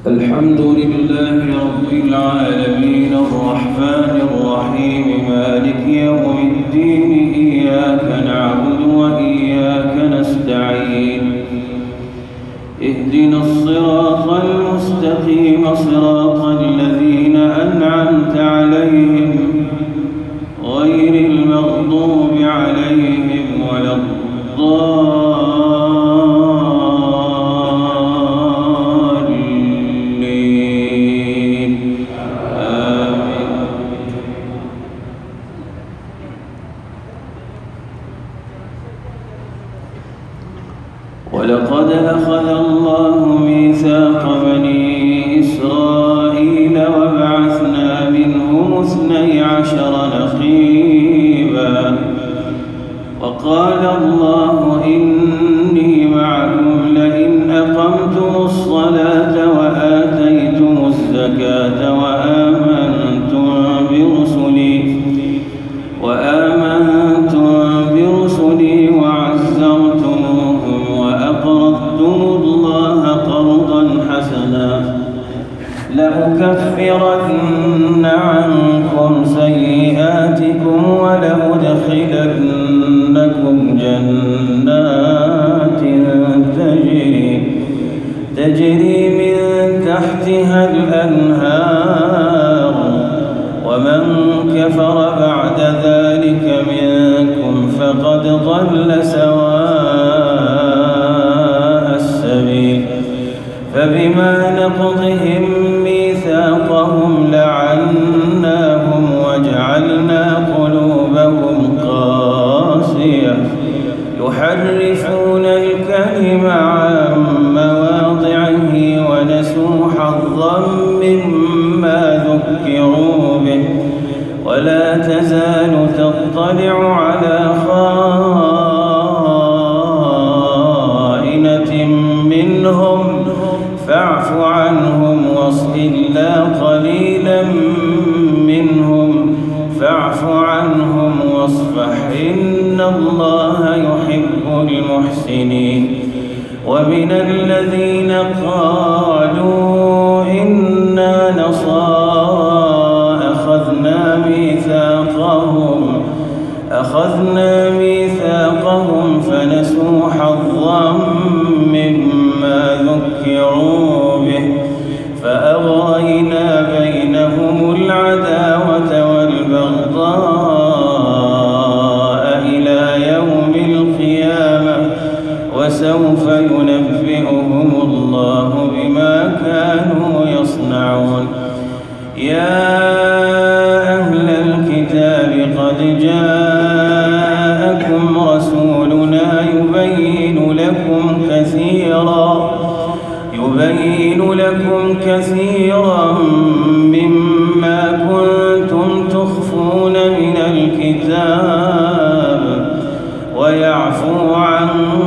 الحمد لله رب العالمين الرحمن الرحيم مالك يوم الدين إياك نعبد وإياك نستعين اهدنا الصراط المستقيم صراط الذين أنعمت عليهم غير المغضوب عليهم ولا الضالين آمين. ولقد أخذ الله ميثاق بني إسرائيل وبعثنا منهم 12 نقيبا وقال الله إني معكم لئن أقمتم الصلاة وآتيتم الزكاة وآمنتم برسلي وعزرتموهم وأقرضتم الله قرضا حسنا لأكفرن عنكم سيئاتكم ولأدخلنكم جنات تجري من تحتها الأنهار ومن كفر بعد ذلك منكم فقد ضل سواء السبيل فبما نقضهم ميثاقهم لعناهم وجعلنا قلوبهم قاسية يحرفون الكلم عن مواضعه ونسوا حظا مما ذكروا به ولا تزال تطلع على خائنة منهم فاعف عنهم واصفح إلا قليلا منهم فاعف عنهم واصفح إن الله يحب المحسنين ومن الذين قالوا إنا نصارى أخذنا ميثاقهم فنسوا حظا مما ذكروا به فأغرينا بينهم العداوة والبغضاء إلى يوم القيامة وسوف ينبئهم الله بما كانوا يصنعون يا أهل الكتاب قد جاءكم رسولنا يبين لكم كثيرا مما كنتم تخفون من الكتاب ويعفو عن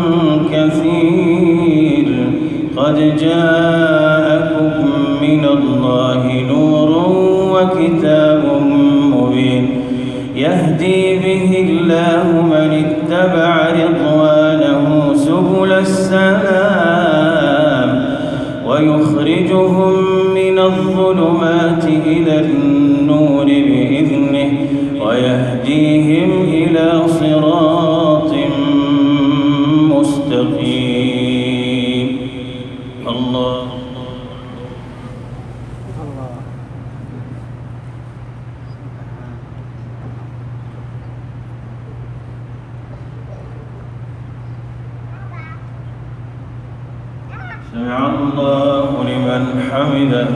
كثير قد جاءكم من الله نور وكتاب مبين يهدي به الله من اتبع رضوانه سبل السلام ويخرجهم من الظلمات إلى النور بإذنه ويهديهم إلى صراط مستقيم. الله سمع الله لمن حمده.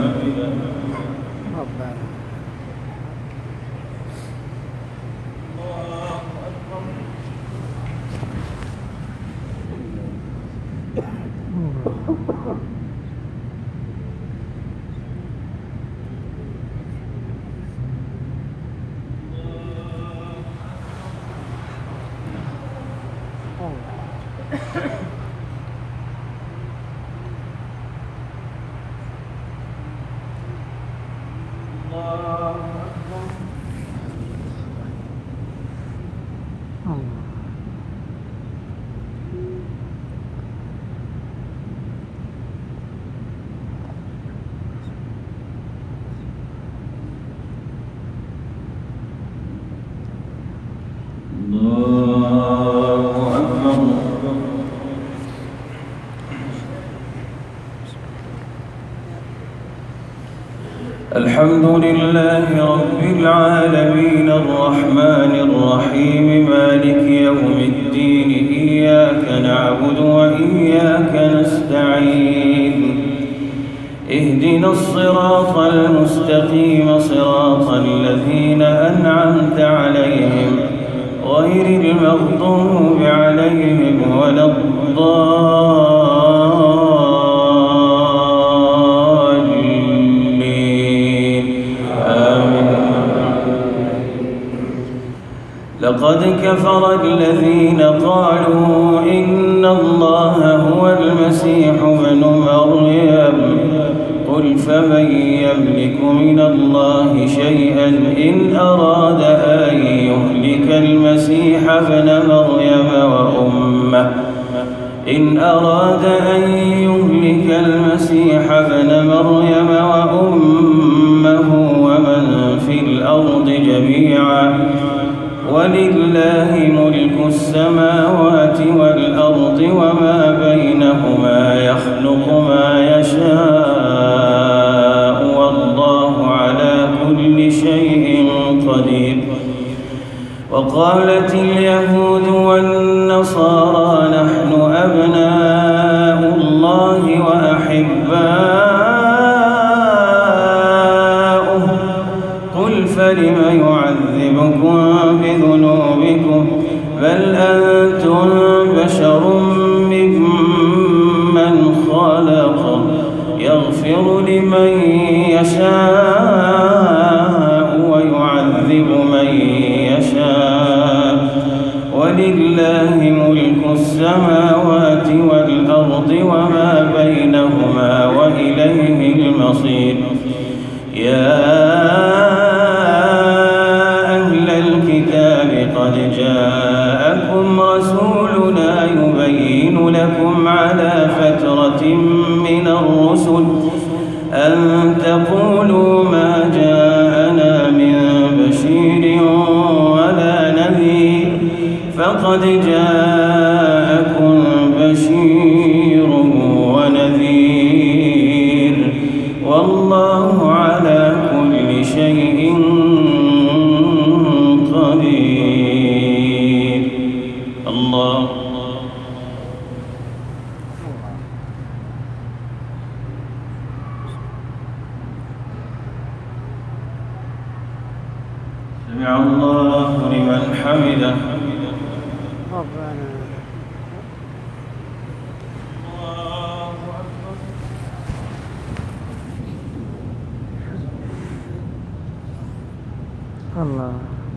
الحمد لله رب العالمين الرحمن الرحيم مالك يوم الدين إياك نعبد وإياك نستعين اهدنا الصراط المستقيم صراط الذين أنعمت عليهم غير المغضوب عليهم ولا الضالين آمين. لقد كفر الذين قالوا إن الله هو المسيح ابن مريم قل فمن يملك من الله شيئا إن أراد أن يهلك المسيح ابن مريم وأمه ومن في الأرض جميعا ولله ملك السماوات والأرض وما بينهما يخلق ما يشاء والله على كل شيء قدير. وقالت اليهود والنصارى نحن أبناء الله وأحباؤه قل فلم يعذبكم بذنوبكم بل أنتم بشر ممن خلق يغفر لمن يشاء ويعذب من يشاء ولله ملك السماوات والأرض وما بينهما وإليه المصير. يا أهل الكتاب قد جاءكم رسولنا يبين لكم على فترة من الرسل أن تقولوا ما جاءنا من بشير ولا نذير فقد جاءكم بشير ونذير والله على كل شيء قدير. الله سمع الله لمن حمده. الله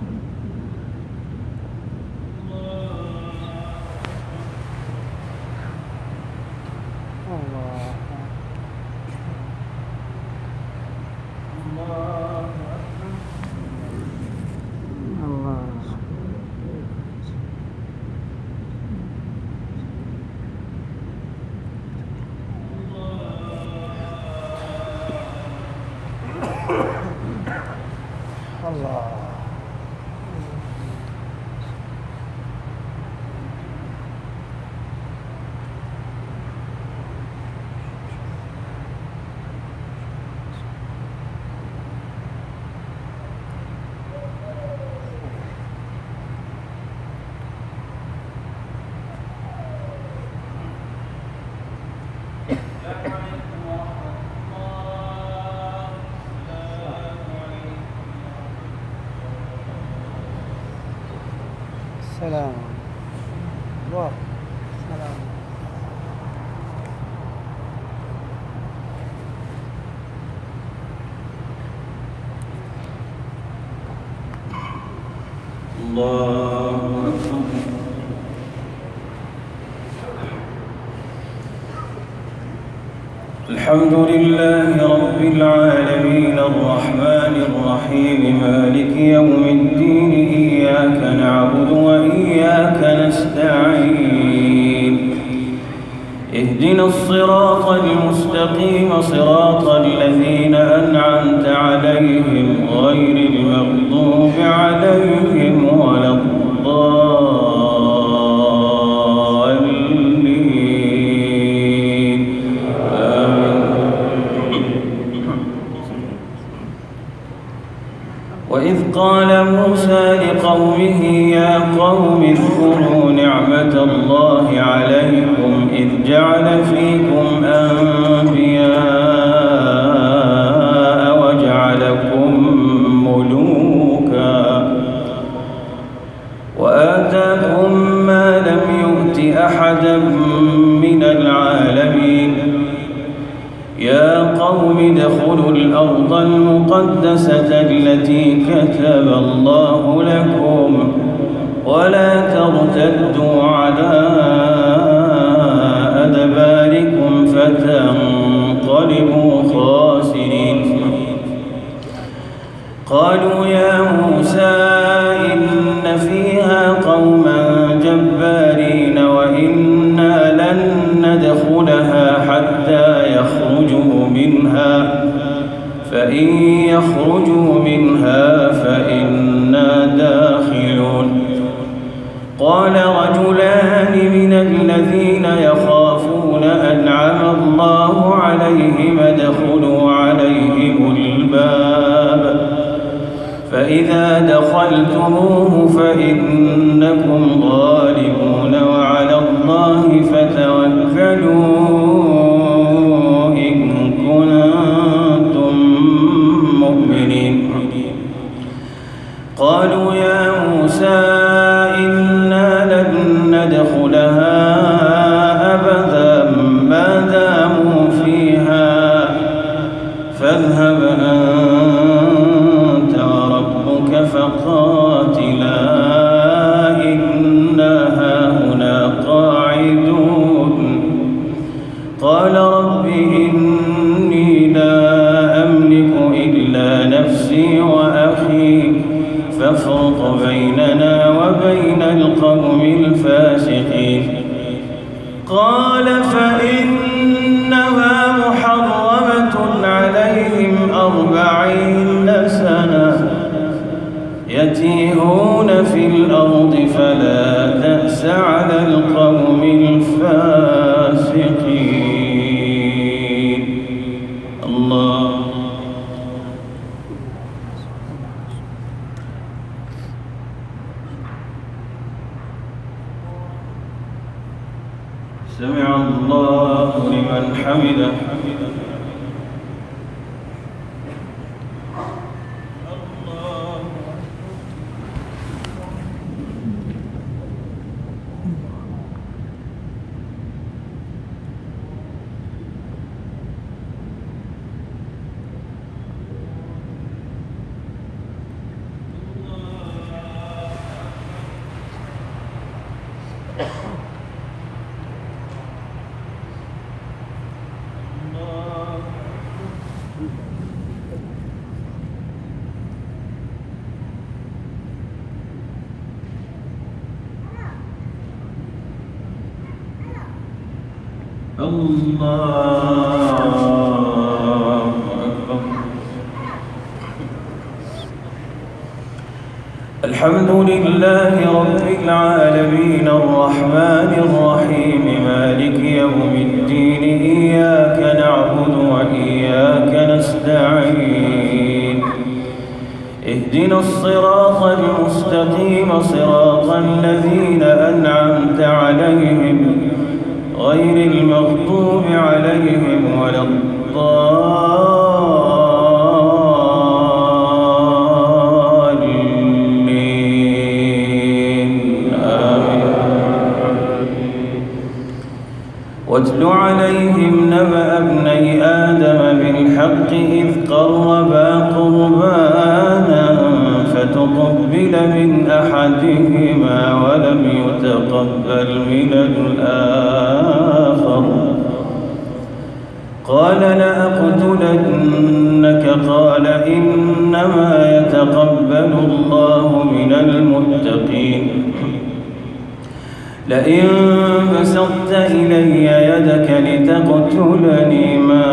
السلام عليكم. السلام الله أكبر. الحمد لله رب العالمين الرحمن الرحيم مالك يوم الدين إياك نعبد وإياك نستعين اهدنا الصراط المستقيم صراط الذين أنعمت عليهم غير المغضوب عليهم ولا الضالين آمين. قوم اذكروا نعمة الله عليكم إذ جعل فيكم أنبياء وجعلكم ملوكا وآتاكم ما لم يؤت أحدا من العالمين يا قوم ادخلوا الأرض المقدسة التي كتب الله لكم ولا ترتدوا على أدباركم فتنقلبوا خاسرين قالوا يا موسى إن فيها قوما جبارين وإنا لن ندخلها حتى يخرجوا منها فإن يخرجوا منها فإنا داخلون قال رجلان من الذين يخافون أنعم الله عليهم ادخلوا عليهم الباب فإذا دخلتموه فإنكم غالبون وعلى الله فتوكلوا إن كنتم مؤمنين قالوا يا موسى إنا لن ندخلها أبدا ما داموا فيها فاذهب أنت وربك فقاتلا إنا هاهنا قاعدون قال رب إني لا أملك إلا نفسي وأخي فافرق بيننا وبين القوم الفاسقين قال فإنها محرمة عليهم 40 سنة يتيهون في الأرض فلا تأس على القوم الفاسقين الله سمع الله لمن حمده الله أكبر الحمد لله رب العالمين الرحمن الرحيم مالك يوم الدين إياك نعبد وإياك نستعين اهدنا الصراط المستقيم صراط الذين أنعمت عليهم غير المغضوب عليهم ولا الضالين آمين واتل عليهم نبأ ابني آدم بالحق إذ قربا قربانا فتقبل من أحدهما ولم يتقبل من الآخر قال لأقتلنك قال إنما يتقبل الله من المتقين لئن بسطت إلي يدك لتقتلني ما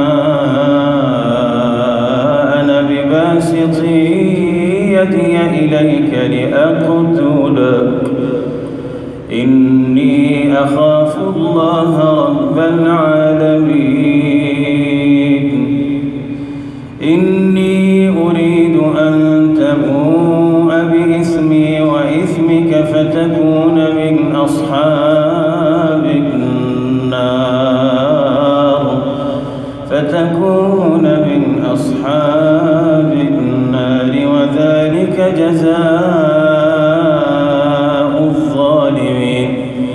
أنا بباسط يدي إليك لأقتلك إني أخاف الله رب العالمين إني أريد أن تبوء بإثمي وإثمك فتكون فتكون من أصحاب النار وذلك جزاء الظالمين.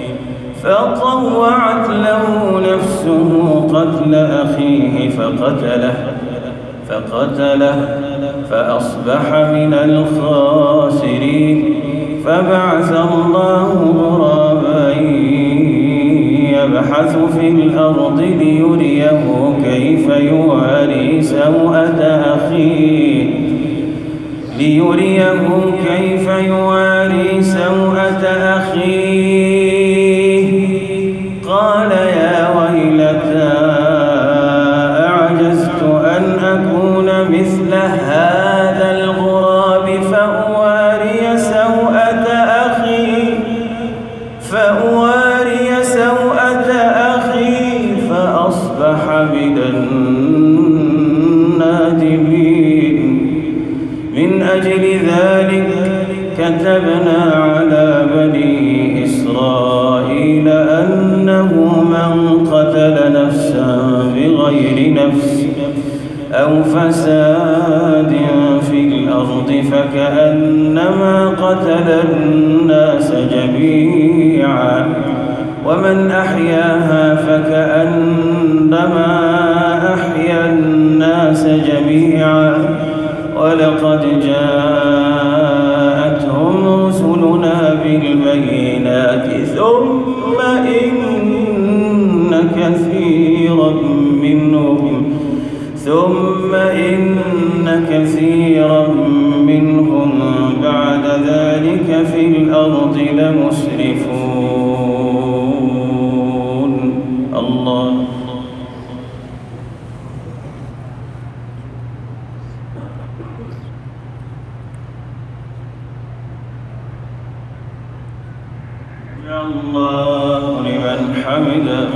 فطوعت له نفسه قتل أخيه فقتله فأصبح من الخاسرين. فبعث الله غرابا يبحث في الأرض ليريه كيف يواري سوءة أخيه قال يا ويلتى أعجزت أن أكون مثل هذا الغراب فأواري سوءة أخي فأصبح من النادمين. من أجل ذلك كتبنا على بني إسرائيل أنه من قتل نفسا بغير نفس أو فساد في الأرض فكأنما قتل الناس جميعا ومن أحياها فكأنما أحيا الناس جميعا. ولقد جاءتهم رسلنا بالبينات ثم إن كثيرا منهم بعد ذلك في الأرض لمسرفون. الله يا الله لمن حمده.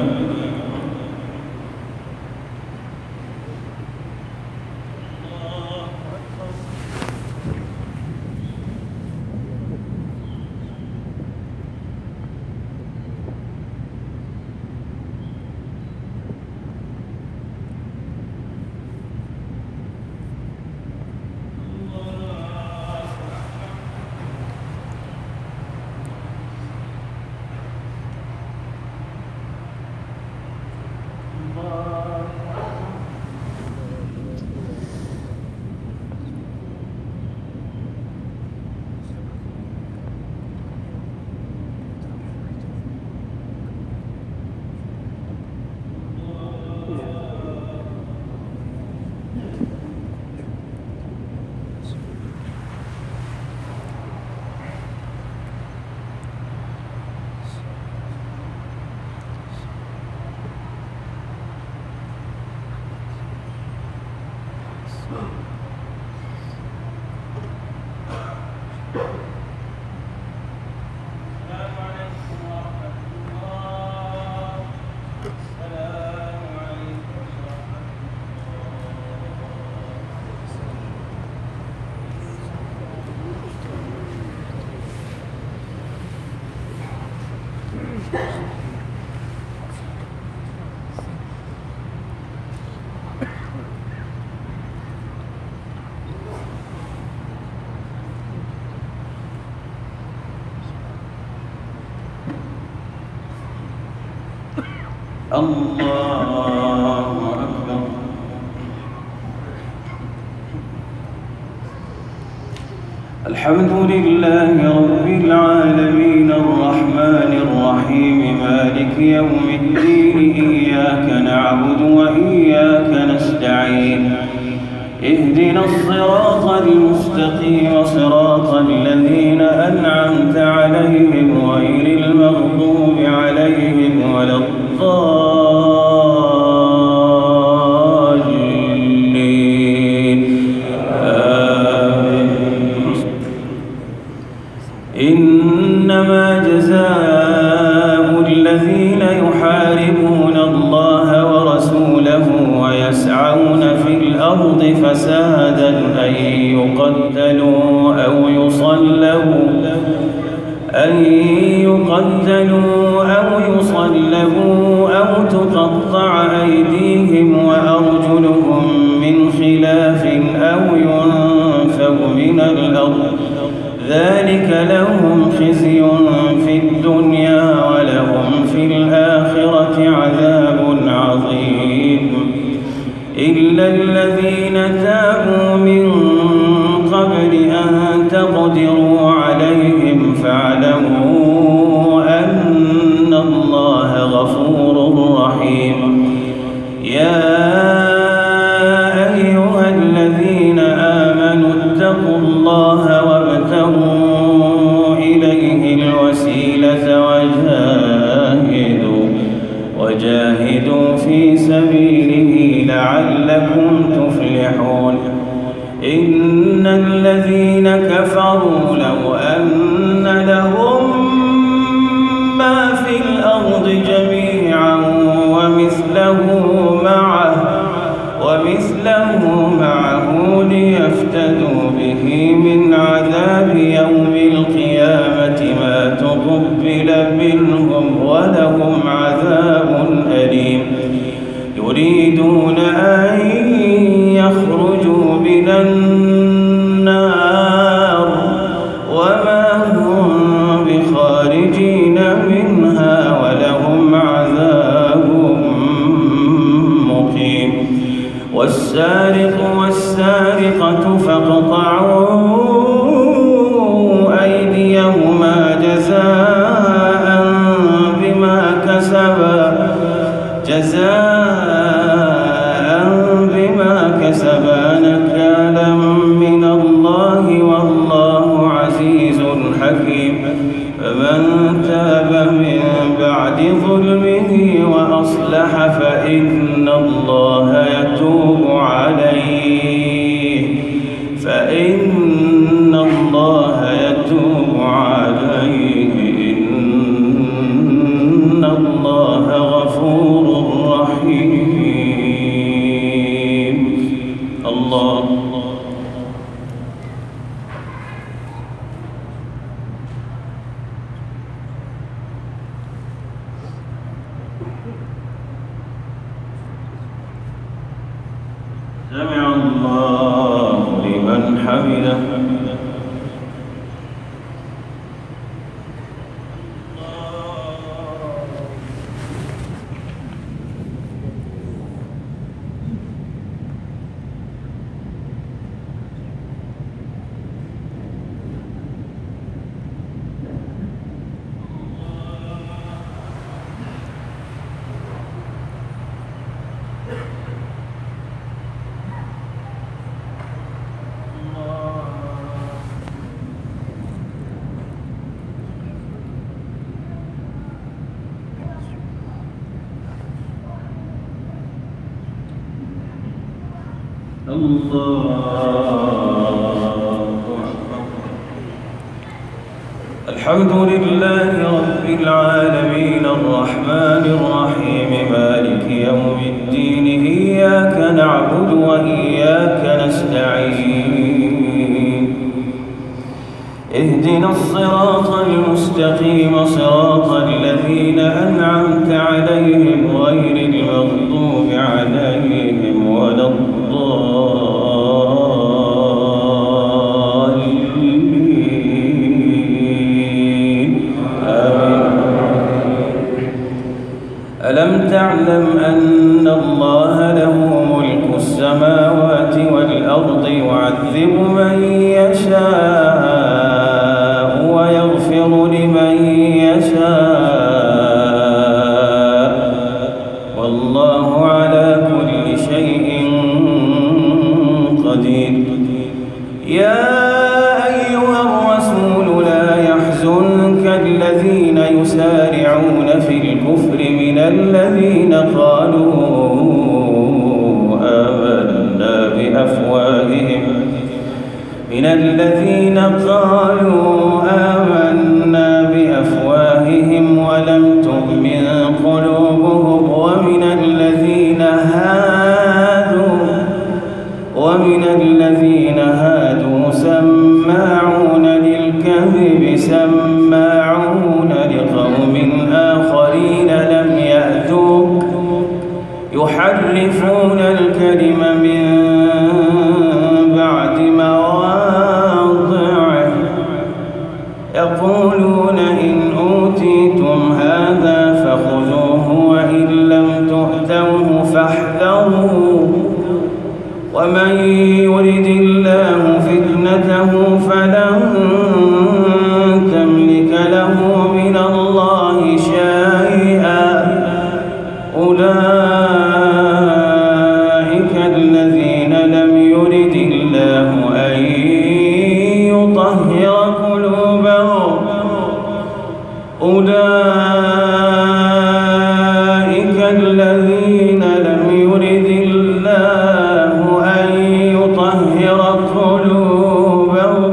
الله أكبر. الحمد لله رب العالمين الرحمن الرحيم مالك يوم الدين. إياك نعبد وإياك نستعين. اهدنا الصراط المستقيم صراط الذين أنعمت عليهم غير المغضوب عليهم ولا الضالين. آمين. إنما جزاء الذين يحاربون الله ورسوله ويسعون في الأرض فسادا أن يقتلوا أو يصلبوا يقتلوا أو يصلبوا أو تقطع أيديهم وأرجلهم من خلاف أو ينفوا من الأرض ذلك لهم خزي في الدنيا ولهم في الآخرة عذاب عظيم إلا الذين تابوا من قبل أن تقدروا عليهم فاعلموا أن الله غفور رحيم يا أيها الذين آمنوا اتقوا الله وابتغوا إليه الوسيلة وجاهدوا في سبيله لعلكم تفلحون إن الذين كفروا لو أن لهم ما في الأرض جميعا ومثله معه ليفتدوا به من عذاب يوم القيامة ما تقبل منهم ولهم عذاب أليم يريدون أن يخرجوا من النار وما هم بخارجين منها ولهم عذاب مقيم والسارق والسارقة فاقطعوا أيديهما جزاء بما كسبا نكالا من الله والله عزيز حكيم فمن تاب من بعد ظلمه وأصلح فإن الله يتوب عليه إن الله غفور رحيم الله سمع الله لمن حمده الحمد لله رب العالمين الرحمن الرحيم مالك يوم الدين إياك نعبد وإياك نستعين اهدنا الصراط المستقيم صراط الذين أنعمت عليهم غير المغضوب عليهم ولا الضالين آمين. ألم تعلم أن الله له ملك السماوات والأرض يعذب من يشاء ويغفر لمن يشاء والله على كل شيء قدير يا أيها الرسول لا يحزنك الذين يسارعون في الكفر من الذين قالوا آمنا بأفواههم ولم تؤمن قلوبهم ومن الذين هادوا سماعون للكذب سماعون أولئك الذين لم يرد الله أن يطهر قلوبهم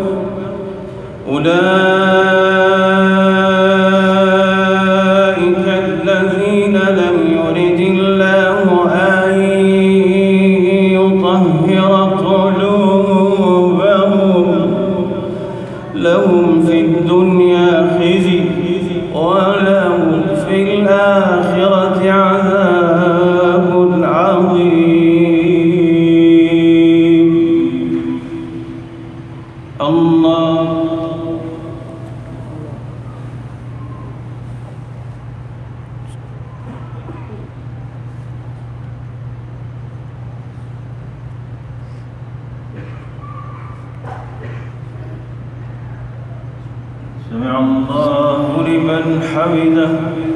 أولئك الذين لم يرد الله أن يطهر قلوبهم لهم في الدنيا خزي ولهم في الآخرة عذاب عظيم. الله سمع الله لمن حمده.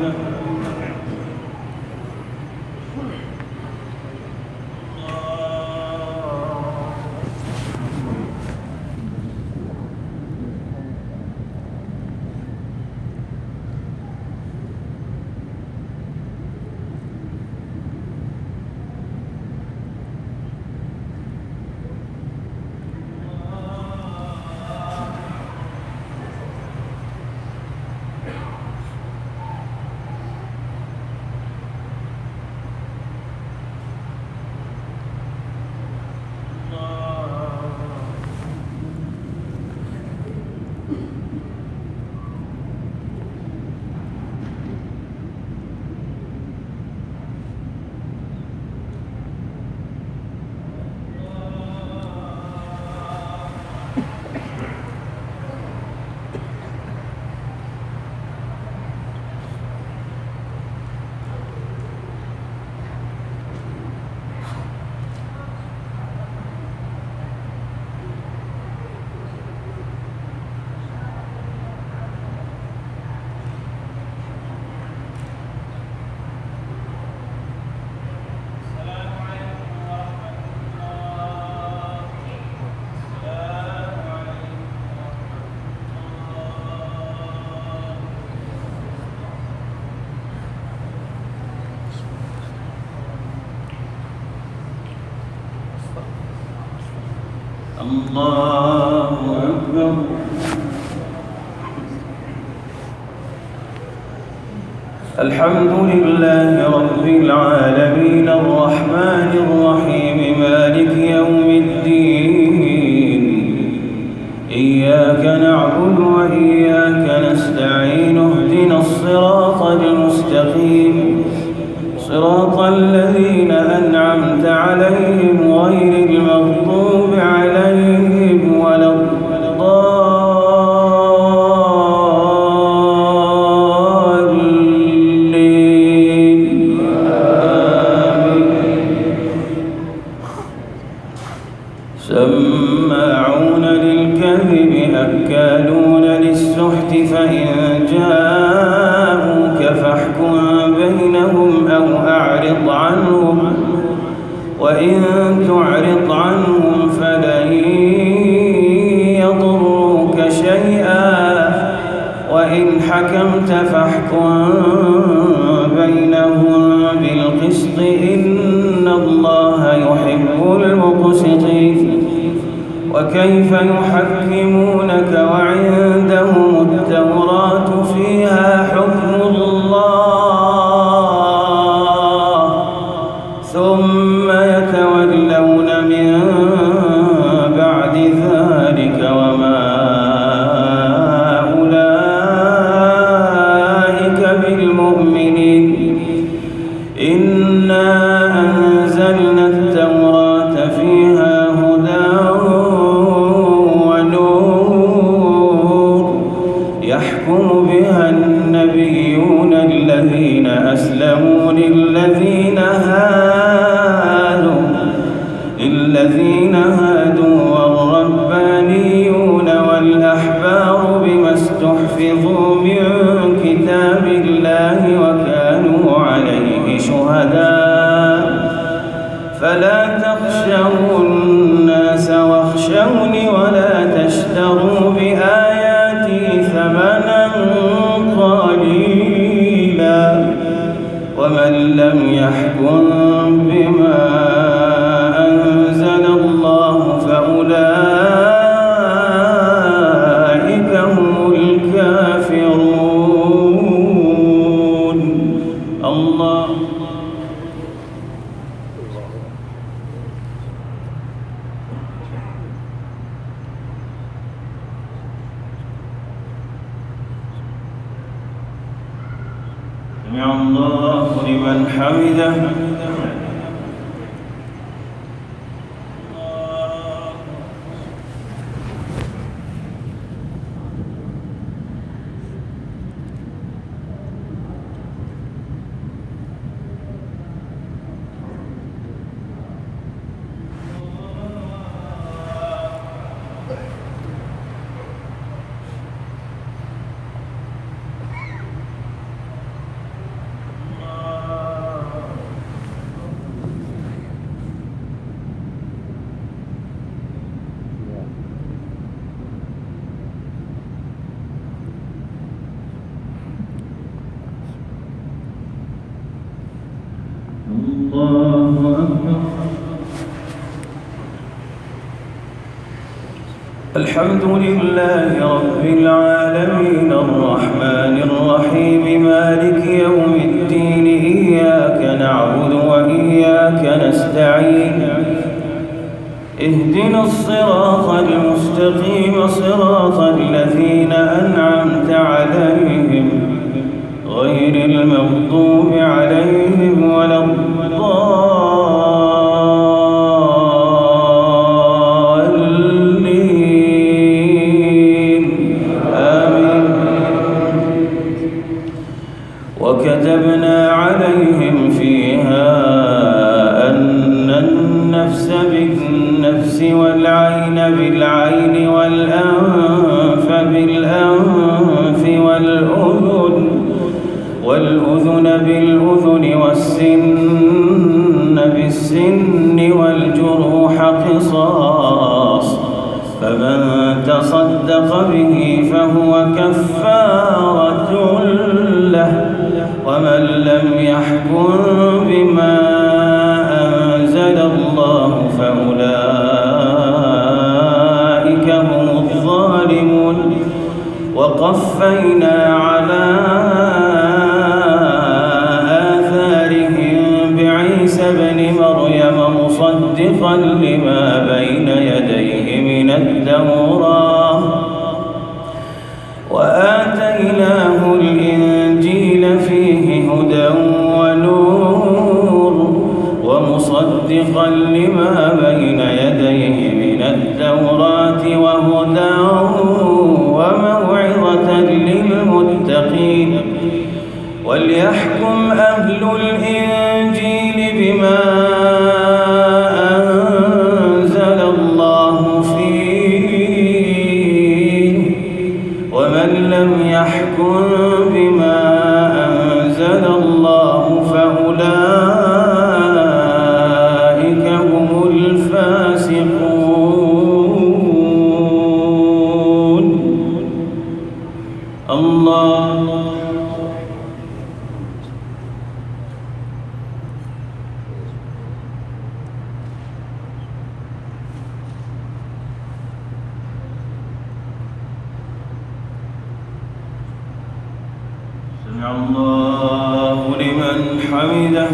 الله أكبر. الحمد لله رب العالمين الرحمن الرحيم مالك يوم الدين. إياك نعبد وإياك نستعين اهدنا الصراط المستقيم صراط الذين أنعمت عليهم غير المغضوب عليهم ولا الضالين. سماعون للكذب أكالون للسحت فإن جاءوك فاحكم بينهم أو أعرض عنهم وإن تعرض عنهم فلن يضروك شيئا وإن حكمت فاحكم بينهم بالقسط إن الله يحب المقسطين. وكيف يحكمونك وعندهم التوراة فيها حكم الله ثم يتولون من بعد ذلك وما أولئك بالمؤمنين. إنا أنزلنا التوراة فيها هدى ونور يحكم بها ومن لم يحكم بما أنزل الله فأولئك هم الكافرون. الله. سمع الله لمن حمده. الله أكبر. الحمد لله رب العالمين الرحمن الرحيم مالك يوم الدين إياك نعبد وإياك نستعين اهدنا الصراط المستقيم صراط الذين أنعمت عليهم غير المغضوب عليهم ولا الضالين. آمين. وكتبنا عليهم فيها أن النفس بالنفس والعين بالعين والأنف بالأنف والأذن بالأذن والسن بالسن والجروح قصاص، فمن تصدق به فهو كفارة له، ومن لم يحكم بما أنزل الله فأولئك هم الظالمون. وقفينا على ابن مريم مصدقا لما بين يديه من التوراة وآتيناه الإنجيل فيه هدى ونور ومصدقا لما بين يديه من التوراة وهدى وموعظة للمتقين. وليحكم أهل الإنجيل بما أنزل الله فيه، ومن لم يحكم بما أنزل الله فأولئك هم الفاسقون. الله. سمع الله لمن حمده.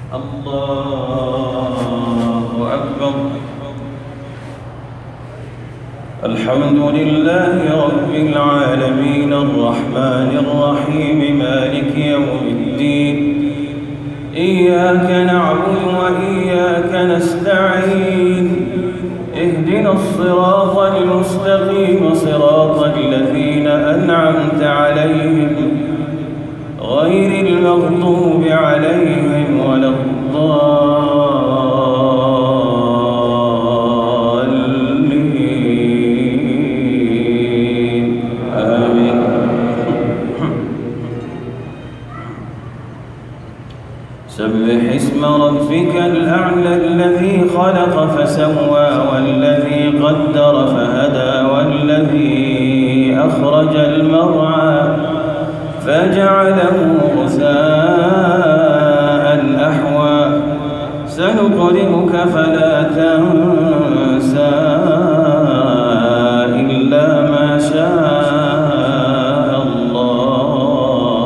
الله أكبر. الحمد لله رب العالمين الرحمن الرحيم مالك يوم الدين إياك نعبد وإياك نستعين اهدنا الصراط المستقيم صراط الذين أنعمت عليهم غير المغضوب عليهم ولا الضالين آمين. سبح اسم ربك الأعلى الذي خلق فسوى والذي قدر فهدى والذي أخرج المرعى فجعله غثاء أحوى سنقرئك فلا تنسى إلا ما شاء الله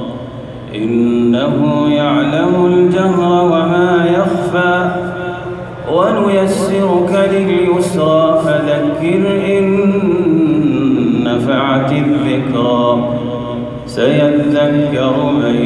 إنه يعلم الجهر وما يخفى ونيسرك لليسرى فذكر إن نفعت الذكرى سيذكر من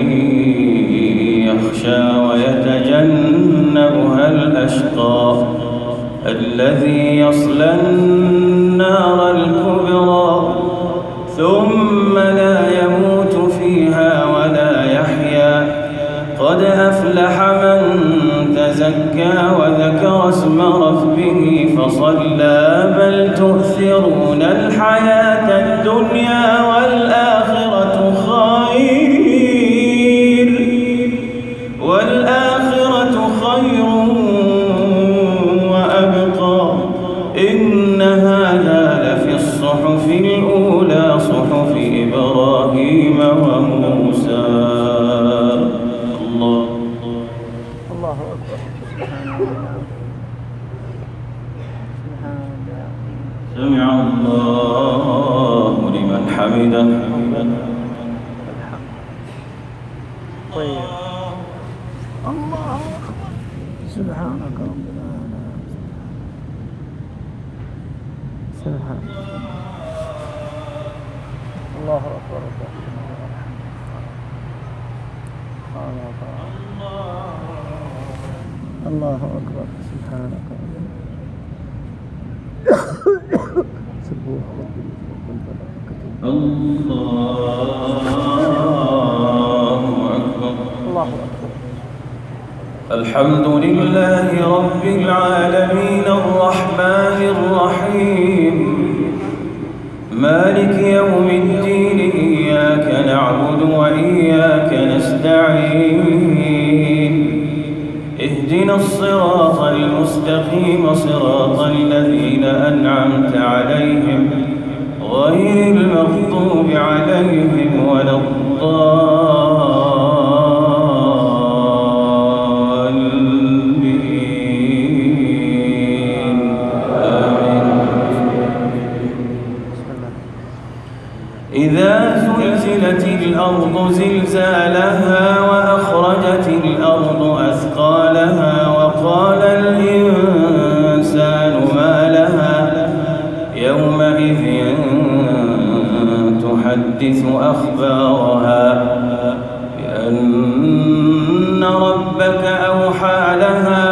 يخشى ويتجنبها الأشقى الذي يصلى النار الكبرى ثم لا يموت فيها ولا يحيا قد أفلح من تزكى وذكر اسم ربه فصلى بل تؤثرون الحياة الدنيا والآخرة خير وأبقى إن هذا لفي الصحف الأولى صحف إبراهيم وموسى. الله أكبر. سمع الله لمن حمده. طيب. الله سبحانك ربنا سبحانك. الله أكبر. الله أكبر. سبحانك سبوح ربي الله أكبر. الله أكبر. الحمد لله رب العالمين الرحمن الرحيم مالك يوم الدين إياك نعبد وإياك نستعين اهدنا الصراط المستقيم صراط الذين أنعمت عليهم غير المغضوب عليهم ولا الضالين آمين. إذا زلزلت الأرض زلزالها وأخرجت الأرض أثقالها وقال الإنسان ما لها يومئذ تحدث أخبارها بأن ربك أوحى لها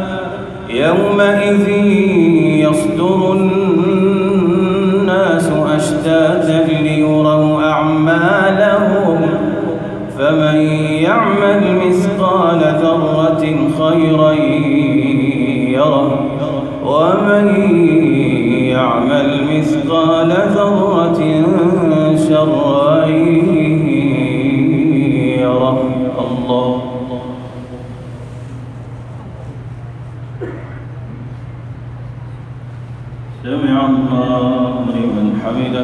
يومئذ يصدر الناس أشتاتا ليروا أعمالهم فمن يعمل مثقال ذرة خيرا يره ومن يعمل مثقال ذرة شرا يره. الله سمع الله لمن حمده.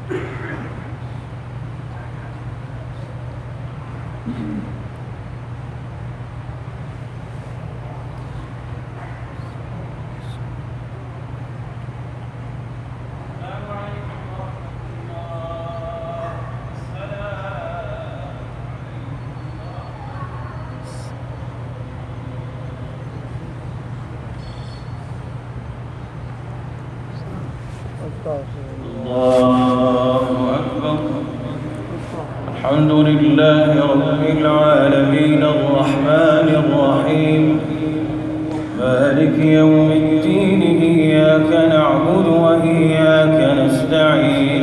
الله أكبر. الحمد لله رب العالمين الرحمن الرحيم مالك يوم الدين إياك نعبد وإياك نستعين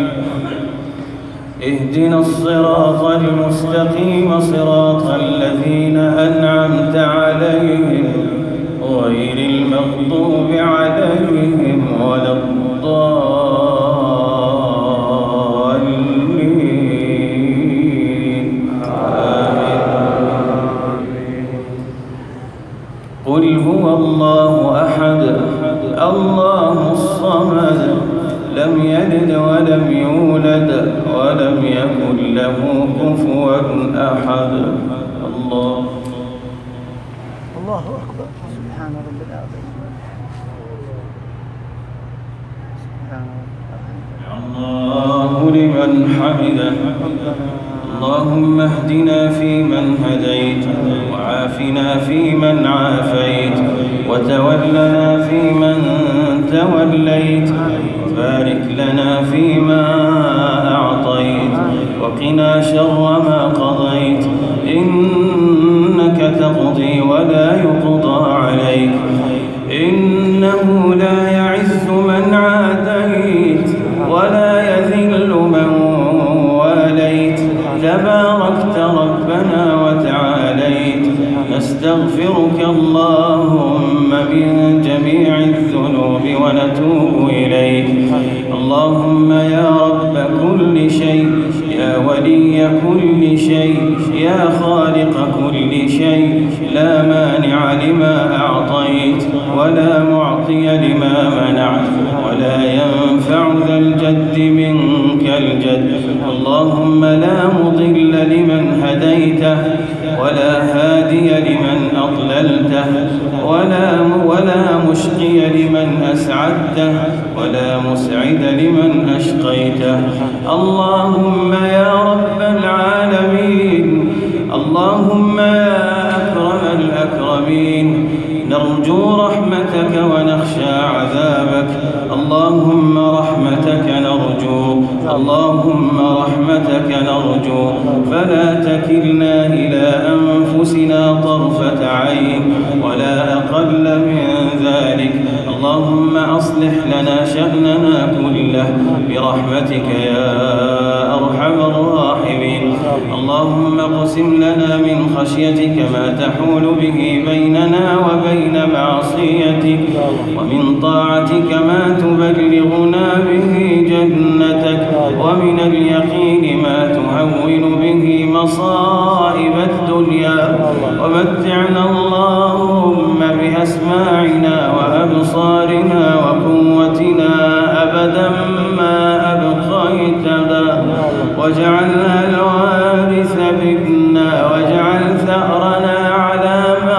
اهدنا الصراط المستقيم صراط الذين أنعمت عليهم غير المغضوب عليهم ولا الضالين آمين. قل هو الله أحد الله الصمد لم يلد ولم يولد ولم يكن له كفوا أحد. الله أكبر. سبحان رب العظيم. سبحان رب الله لمن حمده. اللهم اهدنا فيمن هديت وعافنا فيمن عافيت وتولنا فيمن توليت وبارك لنا فيما أعطيت وقنا شر ما قضيت إنك تقضي ولا يقضى عليك إنه لا يعز من عاديت ولا يذل من واليت تباركت ربنا وتعاليت. نستغفرك اللهم من جميع الذنوب ونتوب إليك. اللهم يا رب كل شيء يا ولي كل شيء يا خالق كل شيء لا مانع لما أعطيت ولا معطي لما منعت ولا ينفع ذا الجد منك الجد. اللهم لا مضل لمن هديته ولا هادي لمن أضللته ولا مشقي لمن أسعدته ولا مسعد لمن أشقيته. اللهم يا رب العالمين اللهم يا أكرم الأكرمين نرجو رحمتك ونخشى عذابك. اللهم رحمتك نرجو اللهم رحمتك نرجو فلا تكلنا إلى أنفسنا طرفة عين ولا أقل من ذلك. اللهم أصلح لنا شأننا كله برحمتك يا أرحم الراحمين. اللهم اقسم لنا من خشيتك ما تحول به بيننا وبين معصيتك ومن طاعتك ما تبلغنا به جنتك ومن اليقين ما تهون به مصائب الدنيا ومتعنا اللهم بأسماعنا وأبصارنا وقوتنا أبدا ما أبقيتنا واجعلنا الوارث منا واجعل ثأرنا على من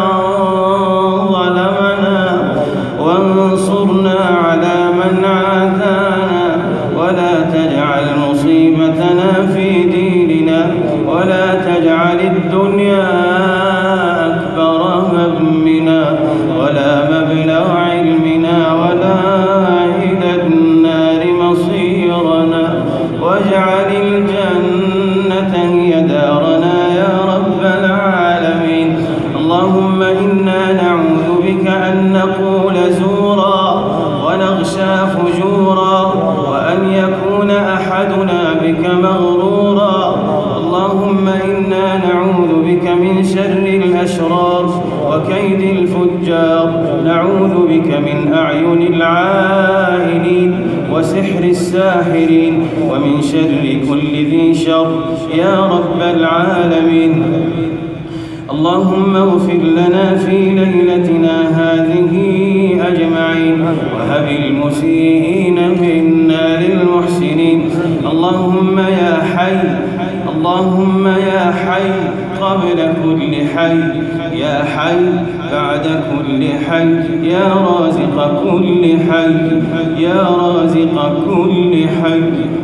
ظلمنا وانصرنا على من عادانا ولا تجعل مصيبتنا في ديننا ولا تجعل الدنيا أكبر همنا ولا مبلغ علمنا ولا إلى النار مصيرنا واجعل الجنة هي دارنا يا رب العالمين. اللهم إنا نعوذ بك أن نقول زورا ونغشى فجورا وأن يكون أحدنا بك مغرورا. اللهم إنا نعوذ بك من شر الأشرار وكيد الفجار. نعوذ بك من أعين العائلين وسحر الساحرين ومن شر كل ذي شر يا رب العالمين. اللهم اغفر لنا في ليلتنا هذه أجمعين وهب المسيئين منا للمحسنين. اللهم يا حي، اللهم يا حي قبل كل حي، يا حي بعد كل حي، يا رازق كل حي، يا رازق كل حي،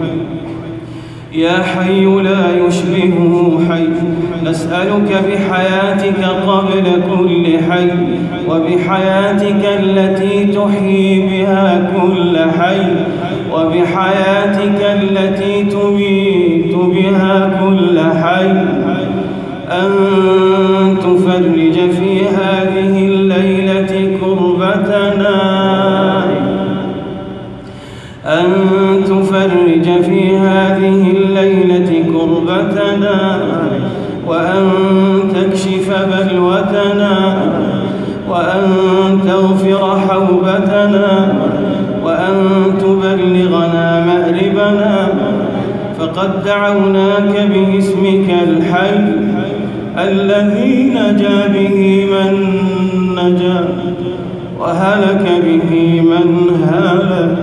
يا حي لا يشبهه حي. نسألك بحياتك قبل كل حي، وبحياتك التي تحيي بها كل حي، وبحياتك التي تميت بها كل حي، أن تفرج في هذه الليلة كربتنا، أن تفرج في هذه الليلة كربتنا، وأن تكشف بلوتنا، وأن تغفر حوبتنا، وأن تبلغنا مأربنا. فقد دعوناك باسمك الحي الذي نجا به من نجا، وهلك به من هلك،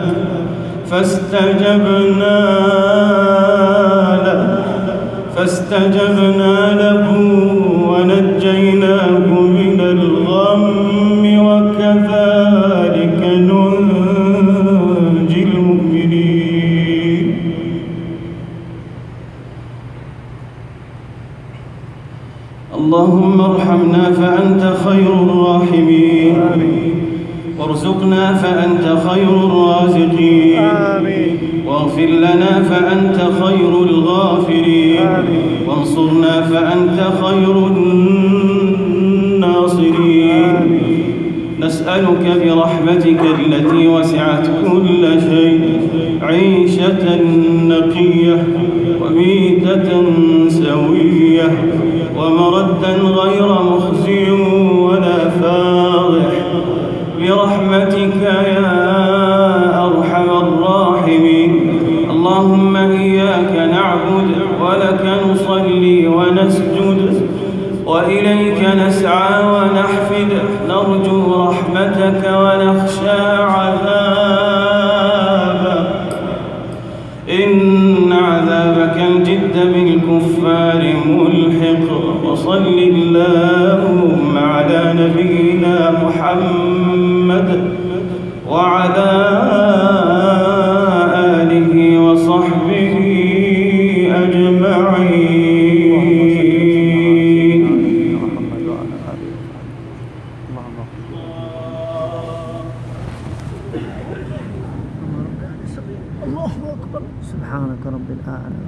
فاستجبنا له ونجيناه من الغم، وكذلك ننجي المؤمنين. اللهم ارحمنا فأنت خير الراحمين، وارزقنا فأنت خير الرازقين، واغفر لنا فأنت خير الغافرين، وانصرنا فأنت خير الناصرين. نسألك برحمتك التي وسعت كل شيء عيشة نقية، وميتة سوية، ومردا غير مخزي ولا فاضح، برحمتك يا أرحم الراحمين. اللهم إياك نعبد ولك نصلي ونسجد، وإليك نسعى ونحفد، نرجو رحمتك ونخشى عذابك، إن عذابك الجد بالكفار ملحق. وصل اللهم على نبينا محمد وعلى آله وصحبه أجمعين. الله أكبر. سبحانك رب الأعلى،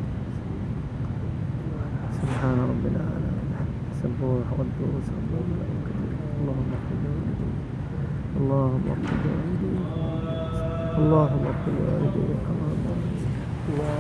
سبحان رب الأعلى، سبوح والقدوس اللهم اغفر لوالديك، اللهم اغفر لوالديك، اللهم اغفر لوالديك، الله.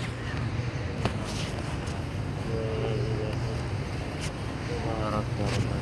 بارك يا رب.